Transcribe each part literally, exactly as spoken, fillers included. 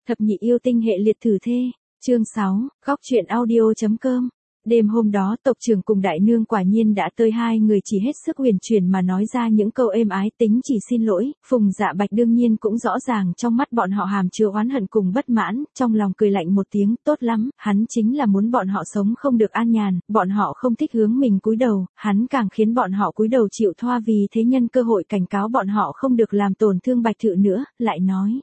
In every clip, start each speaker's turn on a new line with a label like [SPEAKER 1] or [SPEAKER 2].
[SPEAKER 1] Thập nhị yêu tinh hệ liệt thử thê, chương sáu, góc truyện audio.com. Đêm hôm đó tộc trưởng cùng đại nương quả nhiên đã tới, hai người chỉ hết sức huyền chuyển mà nói ra những câu êm ái, tính chỉ xin lỗi. Phùng Dạ Bạch đương nhiên cũng rõ ràng trong mắt bọn họ hàm chứa oán hận cùng bất mãn, trong lòng cười lạnh một tiếng, tốt lắm, hắn chính là muốn bọn họ sống không được an nhàn, bọn họ không thích hướng mình cúi đầu, hắn càng khiến bọn họ cúi đầu chịu thoa, vì thế nhân cơ hội cảnh cáo bọn họ không được làm tổn thương Bạch Thự nữa, lại nói.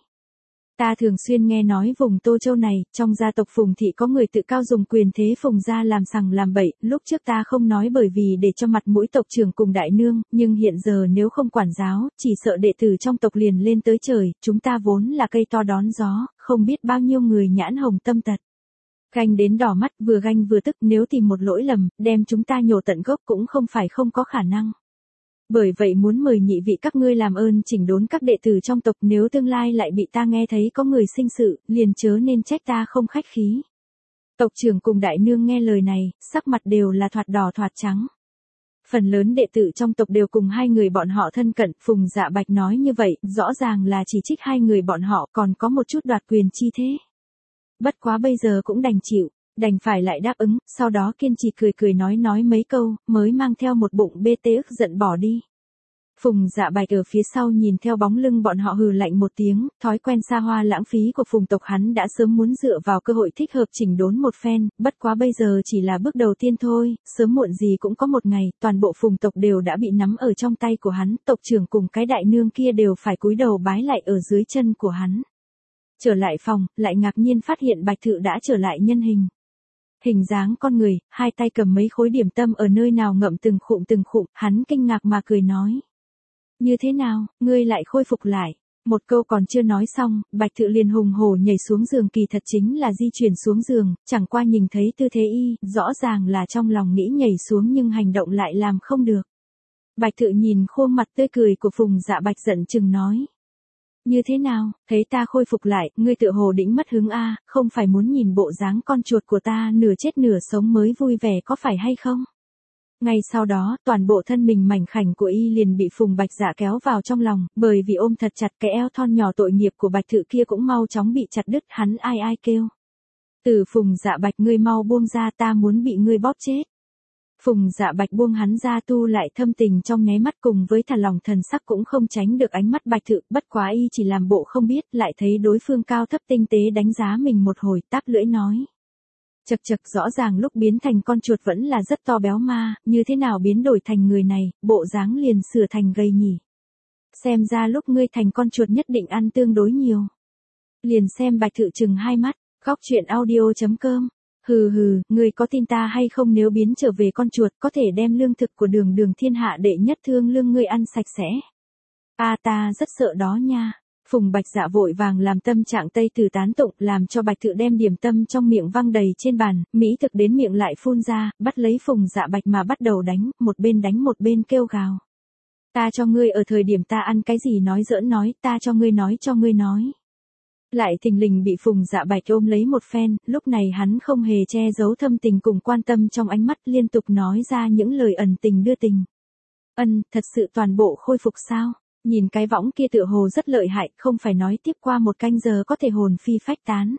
[SPEAKER 1] Ta thường xuyên nghe nói vùng Tô Châu này, trong gia tộc Phùng thị có người tự cao dùng quyền thế Phùng gia làm sằng làm bậy, lúc trước ta không nói bởi vì để cho mặt mũi tộc trưởng cùng đại nương, nhưng hiện giờ nếu không quản giáo, chỉ sợ đệ tử trong tộc liền lên tới trời, chúng ta vốn là cây to đón gió, không biết bao nhiêu người nhãn hồng tâm tật. Ganh đến đỏ mắt, vừa ganh vừa tức, nếu tìm một lỗi lầm, đem chúng ta nhổ tận gốc cũng không phải không có khả năng. Bởi vậy muốn mời nhị vị các ngươi làm ơn chỉnh đốn các đệ tử trong tộc, nếu tương lai lại bị ta nghe thấy có người sinh sự, liền chớ nên trách ta không khách khí. Tộc trưởng cùng đại nương nghe lời này, sắc mặt đều là thoạt đỏ thoạt trắng. Phần lớn đệ tử trong tộc đều cùng hai người bọn họ thân cận, Phùng Dạ Bạch nói như vậy, rõ ràng là chỉ trích hai người bọn họ, còn có một chút đoạt quyền chi thế. Bất quá bây giờ cũng đành chịu. Đành phải lại đáp ứng, sau đó kiên trì cười cười nói nói mấy câu, mới mang theo một bụng bê tê ức giận bỏ đi. Phùng Dạ Bạch ở phía sau nhìn theo bóng lưng bọn họ hừ lạnh một tiếng, thói quen xa hoa lãng phí của Phùng tộc hắn đã sớm muốn dựa vào cơ hội thích hợp chỉnh đốn một phen, bất quá bây giờ chỉ là bước đầu tiên thôi, sớm muộn gì cũng có một ngày, toàn bộ Phùng tộc đều đã bị nắm ở trong tay của hắn, tộc trưởng cùng cái đại nương kia đều phải cúi đầu bái lại ở dưới chân của hắn. Trở lại phòng, lại ngạc nhiên phát hiện Bạch Thự đã trở lại nhân hình. Hình dáng con người, hai tay cầm mấy khối điểm tâm ở nơi nào ngậm từng khụm từng khụm, hắn kinh ngạc mà cười nói. Như thế nào, ngươi lại khôi phục lại? Một câu còn chưa nói xong, Bạch Thự liền hùng hổ nhảy xuống giường, kỳ thật chính là di chuyển xuống giường, chẳng qua nhìn thấy tư thế y, rõ ràng là trong lòng nghĩ nhảy xuống nhưng hành động lại làm không được. Bạch Thự nhìn khuôn mặt tươi cười của Phùng Dạ Bạch giận chừng nói. Như thế nào, thấy ta khôi phục lại, ngươi tựa hồ đĩnh mất hứng a, không phải muốn nhìn bộ dáng con chuột của ta nửa chết nửa sống mới vui vẻ có phải hay không? Ngay sau đó, toàn bộ thân mình mảnh khảnh của y liền bị Phùng Bạch Dạ kéo vào trong lòng, bởi vì ôm thật chặt cái eo thon nhỏ tội nghiệp của Bạch Thự kia cũng mau chóng bị chặt đứt, hắn ai ai kêu. Từ Phùng Dạ Bạch, ngươi mau buông ra, ta muốn bị ngươi bóp chết. Phùng Dạ Bạch buông hắn ra, tu lại thâm tình trong nháy mắt, cùng với thả lòng thần sắc cũng không tránh được ánh mắt Bạch Thự, bất quá y chỉ làm bộ không biết, lại thấy đối phương cao thấp tinh tế đánh giá mình một hồi, táp lưỡi nói. Chật chật, rõ ràng lúc biến thành con chuột vẫn là rất to béo ma, như thế nào biến đổi thành người này, bộ dáng liền sửa thành gầy nhỉ. Xem ra lúc ngươi thành con chuột nhất định ăn tương đối nhiều. Liền xem Bạch Thự chừng hai mắt, góc truyện audio.com. Hừ hừ, ngươi có tin ta hay không, nếu biến trở về con chuột có thể đem lương thực của đường đường thiên hạ đệ nhất thương lương ngươi ăn sạch sẽ. A à, ta rất sợ đó nha. Phùng Bạch Dạ vội vàng làm tâm trạng tây từ tán tụng, làm cho Bạch Thự đem điểm tâm trong miệng văng đầy trên bàn, mỹ thực đến miệng lại phun ra, bắt lấy Phùng Dạ Bạch mà bắt đầu đánh, một bên đánh một bên kêu gào. Ta cho ngươi ở thời điểm ta ăn cái gì nói giỡn nói, ta cho ngươi nói cho ngươi nói. Lại thình lình bị Phùng Dạ Bạch ôm lấy một phen, lúc này hắn không hề che giấu thâm tình cùng quan tâm trong ánh mắt, liên tục nói ra những lời ẩn tình đưa tình. Ân, thật sự toàn bộ khôi phục sao? Nhìn cái võng kia tựa hồ rất lợi hại, không phải nói tiếp qua một canh giờ có thể hồn phi phách tán.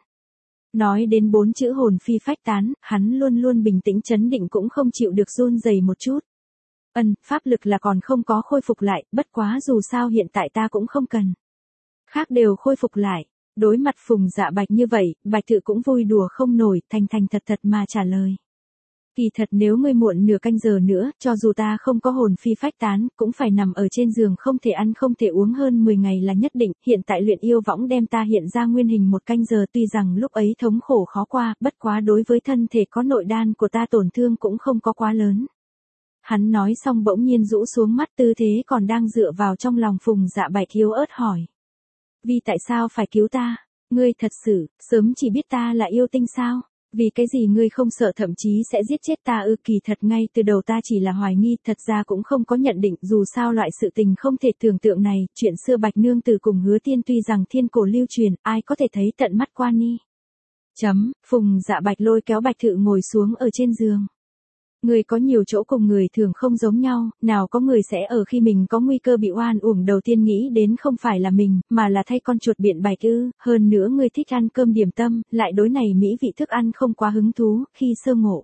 [SPEAKER 1] Nói đến bốn chữ hồn phi phách tán, hắn luôn luôn bình tĩnh chấn định cũng không chịu được run rẩy một chút. Ân, pháp lực là còn không có khôi phục lại, bất quá dù sao hiện tại ta cũng không cần. Khác đều khôi phục lại. Đối mặt Phùng Dạ Bạch như vậy, Bạch Thự cũng vui đùa không nổi, thành thành thật thật mà trả lời. Kỳ thật nếu ngươi muộn nửa canh giờ nữa, cho dù ta không có hồn phi phách tán, cũng phải nằm ở trên giường không thể ăn không thể uống hơn mười ngày là nhất định, hiện tại luyện yêu võng đem ta hiện ra nguyên hình một canh giờ, tuy rằng lúc ấy thống khổ khó qua, bất quá đối với thân thể có nội đan của ta tổn thương cũng không có quá lớn. Hắn nói xong bỗng nhiên rũ xuống mắt, tư thế còn đang dựa vào trong lòng Phùng Dạ Bạch yếu ớt hỏi. Vì tại sao phải cứu ta? Ngươi thật sự, sớm chỉ biết ta là yêu tinh sao? Vì cái gì ngươi không sợ thậm chí sẽ giết chết ta ư? Kỳ thật ngay từ đầu ta chỉ là hoài nghi, thật ra cũng không có nhận định, dù sao loại sự tình không thể tưởng tượng này, chuyện xưa Bạch Nương Tử cùng Hứa Tiên tuy rằng thiên cổ lưu truyền, ai có thể thấy tận mắt qua ni. Chấm, Phùng Dạ Bạch lôi kéo Bạch Thự ngồi xuống ở trên giường. Người có nhiều chỗ cùng người thường không giống nhau, nào có người sẽ ở khi mình có nguy cơ bị oan uổng đầu tiên nghĩ đến không phải là mình, mà là thay con chuột biện bạch ư, hơn nữa người thích ăn cơm điểm tâm, lại đối này mỹ vị thức ăn không quá hứng thú, khi sơ ngộ.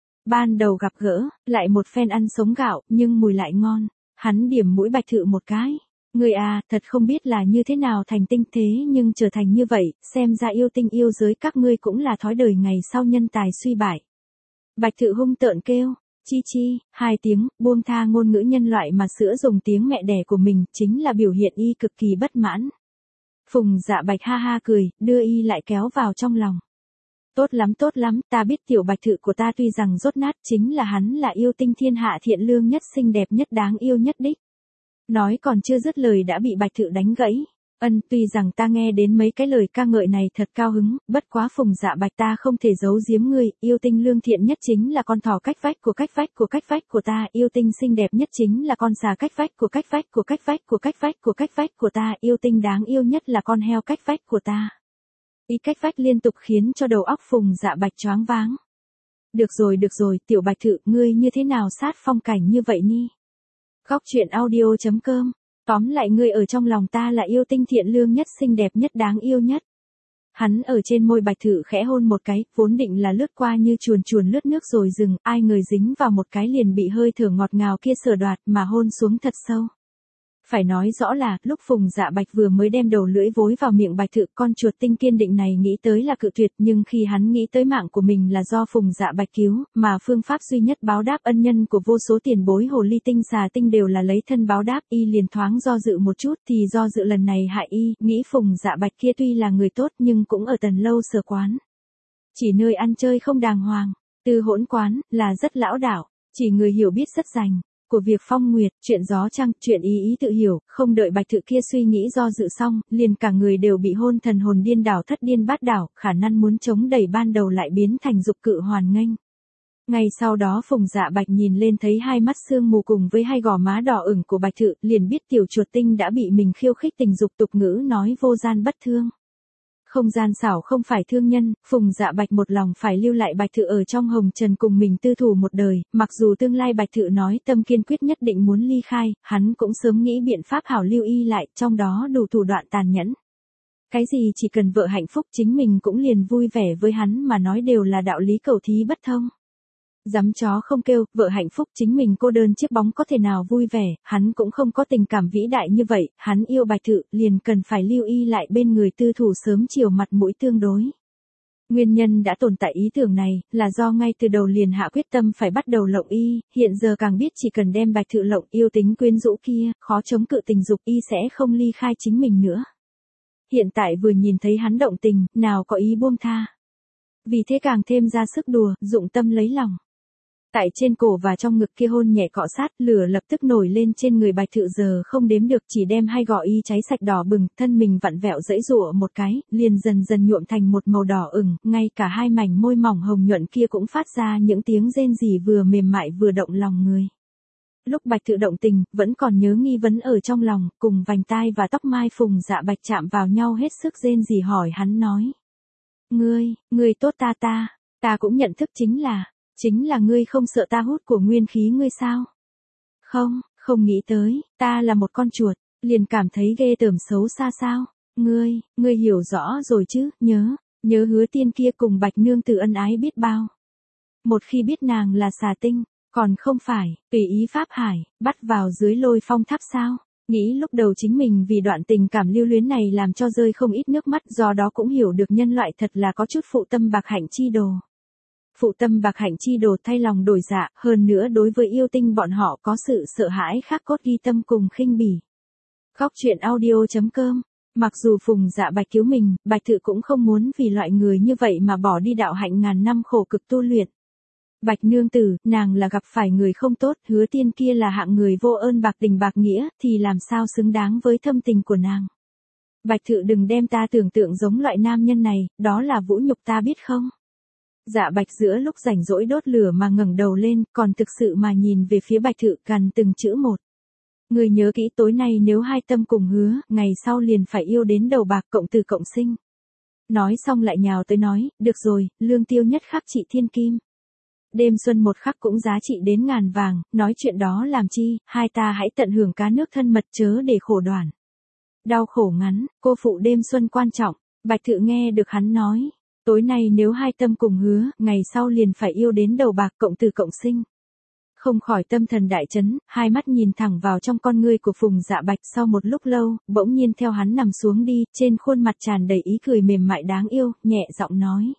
[SPEAKER 1] Ban đầu gặp gỡ, lại một phen ăn sống gạo, nhưng mùi lại ngon, hắn điểm mũi Bạch Thự một cái. Người à, thật không biết là như thế nào thành tinh thế nhưng trở thành như vậy, xem ra yêu tinh yêu giới các ngươi cũng là thói đời ngày sau nhân tài suy bại. Bạch Thự hung tợn kêu, chi chi, hai tiếng, buông tha ngôn ngữ nhân loại mà sữa dùng tiếng mẹ đẻ của mình, chính là biểu hiện y cực kỳ bất mãn. Phùng Dạ Bạch ha ha cười, đưa y lại kéo vào trong lòng. Tốt lắm tốt lắm, ta biết tiểu Bạch Thự của ta tuy rằng rốt nát chính là hắn là yêu tinh thiên hạ thiện lương nhất xinh đẹp nhất đáng yêu nhất đích. Nói còn chưa dứt lời đã bị Bạch Thự đánh gãy. Ân, tuy rằng ta nghe đến mấy cái lời ca ngợi này thật cao hứng, bất quá Phùng Dạ Bạch ta không thể giấu giếm ngươi, yêu tinh lương thiện nhất chính là con thỏ cách vách của cách vách của cách vách của ta, yêu tinh xinh đẹp nhất chính là con xà cách vách của cách vách của cách vách của cách vách của cách vách của ta, yêu tinh đáng yêu nhất là con heo cách vách của ta. Ý cách vách liên tục khiến cho đầu óc Phùng Dạ Bạch choáng váng. Được rồi được rồi, tiểu Bạch Thự, ngươi như thế nào sát phong cảnh như vậy ni? Góc truyện audio chấm com. Tóm lại ngươi ở trong lòng ta là yêu tinh thiện lương nhất xinh đẹp nhất đáng yêu nhất. Hắn ở trên môi Bạch Thự khẽ hôn một cái, vốn định là lướt qua như chuồn chuồn lướt nước rồi dừng, ai người dính vào một cái liền bị hơi thở ngọt ngào kia sờ đoạt mà hôn xuống thật sâu. Phải nói rõ là, lúc Phùng Dạ Bạch vừa mới đem đầu lưỡi vối vào miệng Bạch Thự, con chuột tinh kiên định này nghĩ tới là cự tuyệt, nhưng khi hắn nghĩ tới mạng của mình là do Phùng Dạ Bạch cứu, mà phương pháp duy nhất báo đáp ân nhân của vô số tiền bối hồ ly tinh xà tinh đều là lấy thân báo đáp, y liền thoáng do dự một chút, thì do dự lần này hại y, nghĩ Phùng Dạ Bạch kia tuy là người tốt nhưng cũng ở Tần Lâu Sở quán. Chỉ nơi ăn chơi không đàng hoàng, Tư Hỗn quán, là rất lão đảo, chỉ người hiểu biết rất rành. Của việc phong nguyệt, chuyện gió trăng, chuyện ý ý tự hiểu, không đợi Bạch Thự kia suy nghĩ do dự xong, liền cả người đều bị hôn thần hồn điên đảo thất điên bát đảo, khả năng muốn chống đẩy ban đầu lại biến thành dục cự hoàn nghênh. Ngay sau đó Phùng Dạ Bạch nhìn lên thấy hai mắt sương mù cùng với hai gò má đỏ ửng của Bạch Thự, liền biết tiểu chuột tinh đã bị mình khiêu khích tình dục, tục ngữ nói vô gian bất thương. Không gian xảo không phải thương nhân, Phùng Dạ Bạch một lòng phải lưu lại Bạch Thự ở trong hồng trần cùng mình tư thủ một đời, mặc dù tương lai Bạch Thự nói tâm kiên quyết nhất định muốn ly khai, hắn cũng sớm nghĩ biện pháp hảo lưu y lại, trong đó đủ thủ đoạn tàn nhẫn. Cái gì chỉ cần vợ hạnh phúc chính mình cũng liền vui vẻ với hắn mà nói đều là đạo lý cầu thí bất thông. Dám chó không kêu, vợ hạnh phúc chính mình cô đơn chiếc bóng có thể nào vui vẻ, hắn cũng không có tình cảm vĩ đại như vậy, hắn yêu Bạch Thự, liền cần phải lưu y lại bên người tư thủ sớm chiều mặt mũi tương đối. Nguyên nhân đã tồn tại ý tưởng này, là do ngay từ đầu liền hạ quyết tâm phải bắt đầu lộng y, hiện giờ càng biết chỉ cần đem Bạch Thự lộng yêu tính quyến rũ kia, khó chống cự tình dục y sẽ không ly khai chính mình nữa. Hiện tại vừa nhìn thấy hắn động tình, nào có ý buông tha. Vì thế càng thêm ra sức đùa, dụng tâm lấy lòng. Tại trên cổ và trong ngực kia hôn nhẹ cọ sát, lửa lập tức nổi lên trên người Bạch Thự giờ không đếm được, chỉ đem hai gò y cháy sạch đỏ bừng, thân mình vặn vẹo dãy rụa một cái, liền dần dần nhuộm thành một màu đỏ ửng, ngay cả hai mảnh môi mỏng hồng nhuận kia cũng phát ra những tiếng rên rỉ vừa mềm mại vừa động lòng người. Lúc Bạch Thự động tình, vẫn còn nhớ nghi vấn ở trong lòng, cùng vành tai và tóc mai Phùng Dạ Bạch chạm vào nhau hết sức rên rỉ hỏi hắn nói. Ngươi, ngươi tốt ta ta, ta cũng nhận thức chính là, chính là ngươi không sợ ta hút của nguyên khí ngươi sao? Không, không nghĩ tới, ta là một con chuột, liền cảm thấy ghê tởm xấu xa sao? Ngươi, ngươi hiểu rõ rồi chứ, nhớ, nhớ Hứa Tiên kia cùng Bạch Nương Tử ân ái biết bao. Một khi biết nàng là xà tinh, còn không phải, tùy ý pháp hải, bắt vào dưới lôi phong tháp sao? Nghĩ lúc đầu chính mình vì đoạn tình cảm lưu luyến này làm cho rơi không ít nước mắt, do đó cũng hiểu được nhân loại thật là có chút phụ tâm bạc hạnh chi đồ. Phụ tâm bạc hạnh chi đồ thay lòng đổi dạ, hơn nữa đối với yêu tinh bọn họ có sự sợ hãi khắc cốt ghi tâm cùng khinh bỉ. Góc truyện audio chấm com. Mặc dù Phùng Dạ Bạch cứu mình, Bạch Thự cũng không muốn vì loại người như vậy mà bỏ đi đạo hạnh ngàn năm khổ cực tu luyện. Bạch Nương Tử, nàng là gặp phải người không tốt, Hứa Tiên kia là hạng người vô ơn bạc tình bạc nghĩa, thì làm sao xứng đáng với thâm tình của nàng. Bạch Thự đừng đem ta tưởng tượng giống loại nam nhân này, đó là vũ nhục ta biết không? Dạ Bạch giữa lúc rảnh rỗi đốt lửa mà ngẩng đầu lên, còn thực sự mà nhìn về phía Bạch Thự cằn từng chữ một. Người nhớ kỹ tối nay nếu hai tâm cùng hứa, ngày sau liền phải yêu đến đầu bạc cộng từ cộng sinh. Nói xong lại nhào tới nói, được rồi, lương tiêu nhất khắc trị thiên kim. Đêm xuân một khắc cũng giá trị đến ngàn vàng, nói chuyện đó làm chi, hai ta hãy tận hưởng cá nước thân mật chớ để khổ đoản. Đau khổ ngắn, cô phụ đêm xuân quan trọng, Bạch Thự nghe được hắn nói. Tối nay nếu hai tâm cùng hứa, ngày sau liền phải yêu đến đầu bạc cộng tử cộng sinh. Không khỏi tâm thần đại chấn, hai mắt nhìn thẳng vào trong con ngươi của Phùng Dạ Bạch sau một lúc lâu, bỗng nhiên theo hắn nằm xuống đi, trên khuôn mặt tràn đầy ý cười mềm mại đáng yêu, nhẹ giọng nói.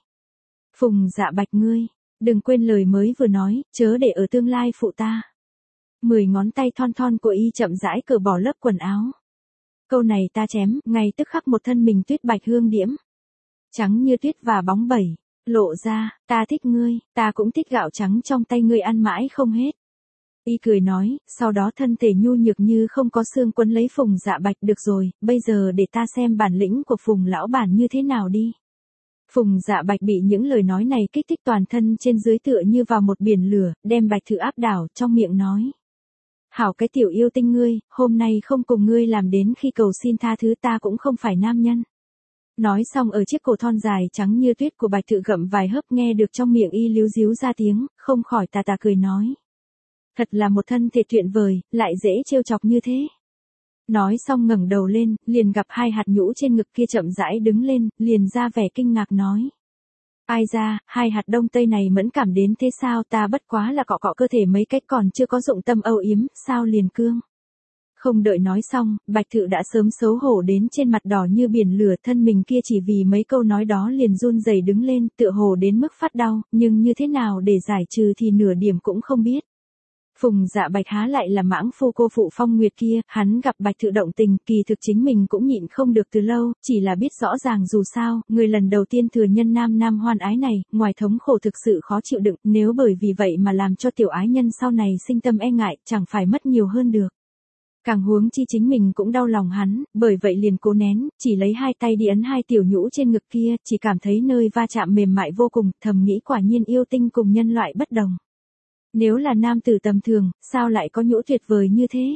[SPEAKER 1] Phùng Dạ Bạch ngươi, đừng quên lời mới vừa nói, chớ để ở tương lai phụ ta. Mười ngón tay thon thon của y chậm rãi cởi bỏ lớp quần áo. Câu này ta chém, ngay tức khắc một thân mình tuyết bạch hương diễm. Trắng như tuyết và bóng bẩy, lộ ra, ta thích ngươi, ta cũng thích gạo trắng trong tay ngươi ăn mãi không hết. Y cười nói, sau đó thân thể nhu nhược như không có xương quấn lấy Phùng Dạ Bạch. Được rồi, bây giờ để ta xem bản lĩnh của Phùng lão bản như thế nào đi. Phùng Dạ Bạch bị những lời nói này kích thích toàn thân trên dưới tựa như vào một biển lửa, đem Bạch Thự áp đảo, trong miệng nói. Hảo cái tiểu yêu tinh ngươi, hôm nay không cùng ngươi làm đến khi cầu xin tha thứ ta cũng không phải nam nhân. Nói xong ở chiếc cổ thon dài trắng như tuyết của Bạch Thự gặm vài hớp nghe được trong miệng y líu díu ra tiếng, không khỏi tà tà cười nói. Thật là một thân thể tuyệt vời, lại dễ trêu chọc như thế. Nói xong ngẩng đầu lên, liền gặp hai hạt nhũ trên ngực kia chậm rãi đứng lên, liền ra vẻ kinh ngạc nói. Ai ra, hai hạt đông tây này mẫn cảm đến thế sao, ta bất quá là cọ cọ cơ thể mấy cách còn chưa có dụng tâm âu yếm, sao liền cương. Không đợi nói xong, Bạch Thự đã sớm xấu hổ đến trên mặt đỏ như biển lửa, thân mình kia chỉ vì mấy câu nói đó liền run rẩy đứng lên, tựa hồ đến mức phát đau, nhưng như thế nào để giải trừ thì nửa điểm cũng không biết. Phùng Dạ Bạch há lại là mãng phu cô phụ Phong Nguyệt kia, hắn gặp Bạch Thự động tình, kỳ thực chính mình cũng nhịn không được từ lâu, chỉ là biết rõ ràng dù sao, người lần đầu tiên thừa nhân nam nam hoan ái này, ngoài thống khổ thực sự khó chịu đựng, nếu bởi vì vậy mà làm cho tiểu ái nhân sau này sinh tâm e ngại, chẳng phải mất nhiều hơn được. Càng huống chi chính mình cũng đau lòng hắn, bởi vậy liền cố nén, chỉ lấy hai tay đi ấn hai tiểu nhũ trên ngực kia, chỉ cảm thấy nơi va chạm mềm mại vô cùng, thầm nghĩ quả nhiên yêu tinh cùng nhân loại bất đồng. Nếu là nam tử tầm thường, sao lại có nhũ tuyệt vời như thế?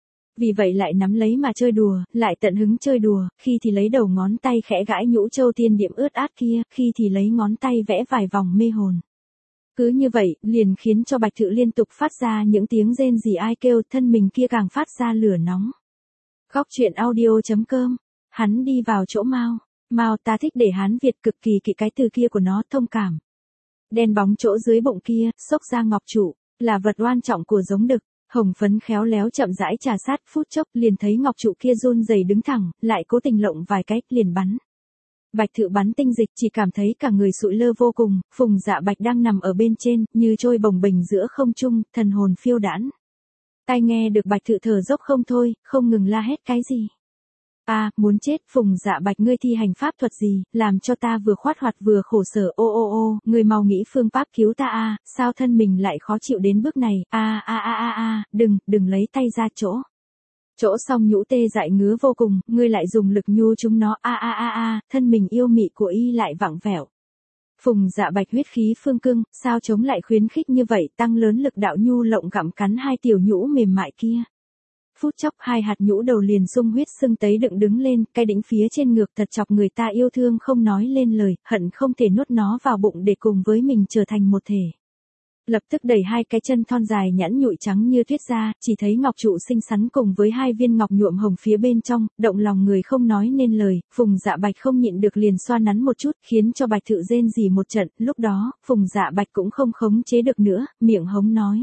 [SPEAKER 1] Vì vậy lại nắm lấy mà chơi đùa, lại tận hứng chơi đùa, khi thì lấy đầu ngón tay khẽ gãi nhũ châu tiên điểm ướt át kia, khi thì lấy ngón tay vẽ vài vòng mê hồn. Cứ như vậy, liền khiến cho Bạch Thự liên tục phát ra những tiếng rên rỉ ai kêu, thân mình kia càng phát ra lửa nóng. Góc truyện audio chấm com, hắn đi vào chỗ Mao, Mao ta thích để Hán Việt cực kỳ kỵ cái từ kia của nó, thông cảm. Đen bóng chỗ dưới bụng kia, xốc ra ngọc trụ, là vật oan trọng của giống đực, hồng phấn khéo léo chậm rãi trà sát, phút chốc liền thấy ngọc trụ kia run rẩy đứng thẳng, lại cố tình lộng vài cái, liền bắn. Bạch Thự bắn tinh dịch, chỉ cảm thấy cả người sụi lơ vô cùng, Phùng Dạ Bạch đang nằm ở bên trên, như trôi bồng bềnh giữa không trung, thần hồn phiêu đãng. Tai nghe được Bạch Thự thở dốc không thôi, không ngừng la hét cái gì. A, à, muốn chết, Phùng Dạ Bạch ngươi thi hành pháp thuật gì, làm cho ta vừa khoát hoạt vừa khổ sở, ô ô ô, ngươi mau nghĩ phương pháp cứu ta a, à, sao thân mình lại khó chịu đến bước này, a a a a a, đừng, đừng lấy tay ra chỗ. Chỗ xong nhũ tê dại ngứa vô cùng, ngươi lại dùng lực nhu chúng nó, a a a a, thân mình yêu mị của y lại vặn vẹo. Phùng Dạ Bạch huyết khí phương cương, sao chống lại khuyến khích như vậy, tăng lớn lực đạo nhu lộng gặm cắn hai tiểu nhũ mềm mại kia. Phút chốc hai hạt nhũ đầu liền sung huyết sưng tấy đựng đứng lên, cái đỉnh phía trên ngược thật chọc người ta yêu thương không nói lên lời, hận không thể nuốt nó vào bụng để cùng với mình trở thành một thể. Lập tức đẩy hai cái chân thon dài nhẵn nhụi trắng như tuyết ra, chỉ thấy ngọc trụ xinh xắn cùng với hai viên ngọc nhuộm hồng phía bên trong, động lòng người không nói nên lời, Phùng Dạ Bạch không nhịn được liền xoa nắn một chút, khiến cho Bạch Thự rên rỉ một trận, lúc đó, Phùng Dạ Bạch cũng không khống chế được nữa, miệng hống nói.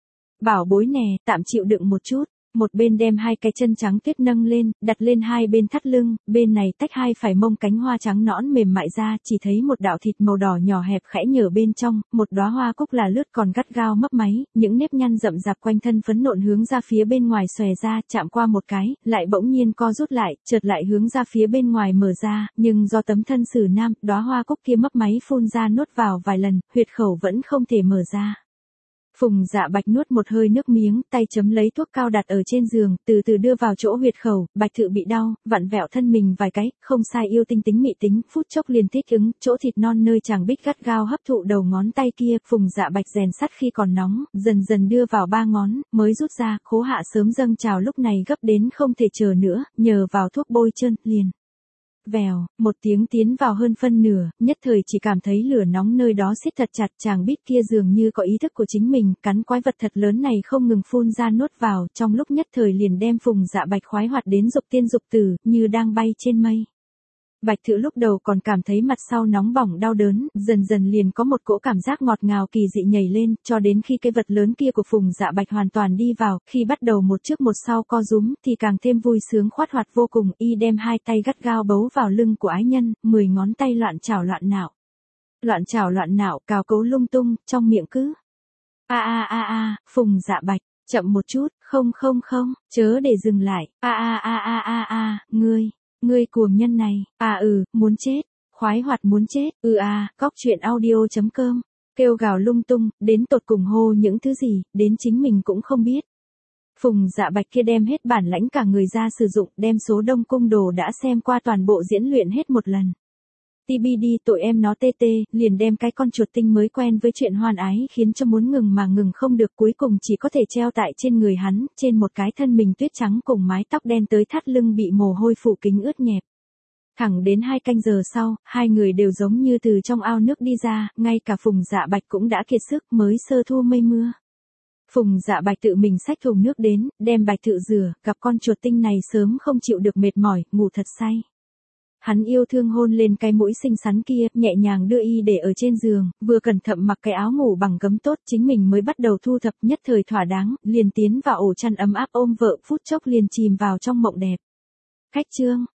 [SPEAKER 1] Bảo bối nè, tạm chịu đựng một chút. Một bên đem hai cái chân trắng tuyết nâng lên, đặt lên hai bên thắt lưng, bên này tách hai phải mông cánh hoa trắng nõn mềm mại ra, chỉ thấy một đạo thịt màu đỏ nhỏ hẹp khẽ nhở bên trong, một đóa hoa cúc là lướt còn gắt gao mấp máy, những nếp nhăn rậm rạp quanh thân phấn nộn hướng ra phía bên ngoài xòe ra, chạm qua một cái, lại bỗng nhiên co rút lại, chợt lại hướng ra phía bên ngoài mở ra, nhưng do tấm thân sử nam, đóa hoa cúc kia mấp máy phun ra nuốt vào vài lần, huyệt khẩu vẫn không thể mở ra. Phùng Dạ Bạch nuốt một hơi nước miếng, tay chấm lấy thuốc cao đặt ở trên giường, từ từ đưa vào chỗ huyệt khẩu, Bạch Thự bị đau, vặn vẹo thân mình vài cái, không sai yêu tinh tính mị tính, phút chốc liền thích ứng, chỗ thịt non nơi chàng bích gắt gao hấp thụ đầu ngón tay kia, Phùng Dạ Bạch rèn sắt khi còn nóng, dần dần đưa vào ba ngón, mới rút ra, khố hạ sớm dâng trào lúc này gấp đến không thể chờ nữa, nhờ vào thuốc bôi chân, liền. Vèo, một tiếng tiến vào hơn phân nửa, nhất thời chỉ cảm thấy lửa nóng nơi đó siết thật chặt, chàng bít kia dường như có ý thức của chính mình, cắn quái vật thật lớn này không ngừng phun ra nuốt vào, trong lúc nhất thời liền đem Phùng Dạ Bạch khoái hoạt đến dục tiên dục tử, như đang bay trên mây. Bạch Thự lúc đầu còn cảm thấy mặt sau nóng bỏng đau đớn, dần dần liền có một cỗ cảm giác ngọt ngào kỳ dị nhảy lên, cho đến khi cái vật lớn kia của Phùng Dạ Bạch hoàn toàn đi vào, khi bắt đầu một trước một sau co rúm, thì càng thêm vui sướng khoát hoạt vô cùng, y đem hai tay gắt gao bấu vào lưng của ái nhân, mười ngón tay loạn chảo loạn nạo. Loạn chảo loạn nạo, cào cấu lung tung, trong miệng cứ. A a a a, Phùng Dạ Bạch, chậm một chút, không không không, chớ để dừng lại, a a a a a a, ngươi. Ngươi cuồng nhân này, à ừ, muốn chết, khoái hoạt muốn chết, ừ à, cóc truyện audio.com, kêu gào lung tung, đến tột cùng hô những thứ gì, đến chính mình cũng không biết. Phùng Dạ Bạch kia đem hết bản lãnh cả người ra sử dụng, đem số Đông Cung đồ đã xem qua toàn bộ diễn luyện hết một lần. tê bê đê tội em nó tê tê, liền đem cái con chuột tinh mới quen với chuyện hoan ái khiến cho muốn ngừng mà ngừng không được, cuối cùng chỉ có thể treo tại trên người hắn, trên một cái thân mình tuyết trắng cùng mái tóc đen tới thắt lưng bị mồ hôi phủ kính ướt nhẹp. Thẳng đến hai canh giờ sau, hai người đều giống như từ trong ao nước đi ra, ngay cả Phùng Dạ Bạch cũng đã kiệt sức mới sơ thu mây mưa. Phùng Dạ Bạch tự mình xách thùng nước đến, đem Bạch Thự rửa, gặp con chuột tinh này sớm không chịu được mệt mỏi, ngủ thật say. Hắn yêu thương hôn lên cái mũi xinh xắn kia, nhẹ nhàng đưa y để ở trên giường, vừa cẩn thận mặc cái áo ngủ bằng gấm tốt, chính mình mới bắt đầu thu thập, nhất thời thỏa đáng, liền tiến vào ổ chăn ấm áp ôm vợ, phút chốc liền chìm vào trong mộng đẹp. Khách chương,